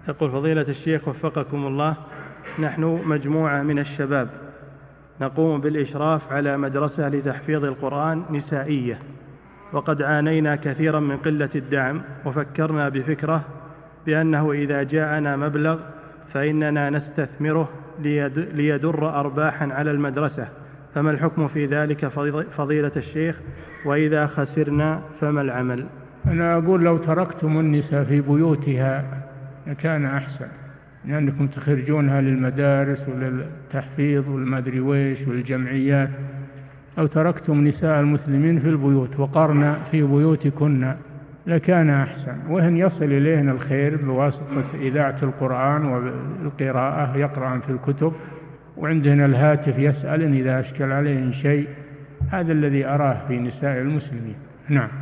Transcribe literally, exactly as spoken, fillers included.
يقول فضيلة الشيخ وفقكم الله، نحن مجموعة من الشباب نقوم بالإشراف على مدرسة لتحفيظ القرآن نسائية، وقد عانينا كثيرا من قلة الدعم، وفكرنا بفكرة بأنه إذا جاءنا مبلغ فإننا نستثمره ليدر أرباحا على المدرسة، فما الحكم في ذلك فضيلة الشيخ؟ وإذا خسرنا فما العمل؟ أنا أقول لو تركتم النساء في بيوتها كان أحسن، لأنكم تخرجونها للمدارس وللتحفيظ والمدري ويش والجمعيات. لو تركتم نساء المسلمين في البيوت وقرنا في بيوتكن لكان أحسن، وهن يصل إليهن الخير بواسطة إذاعة القرآن والقراءة، يقرأن في الكتب، وعندهن الهاتف يسألن إذا أشكل عليهن شيء. هذا الذي أراه في نساء المسلمين. نعم.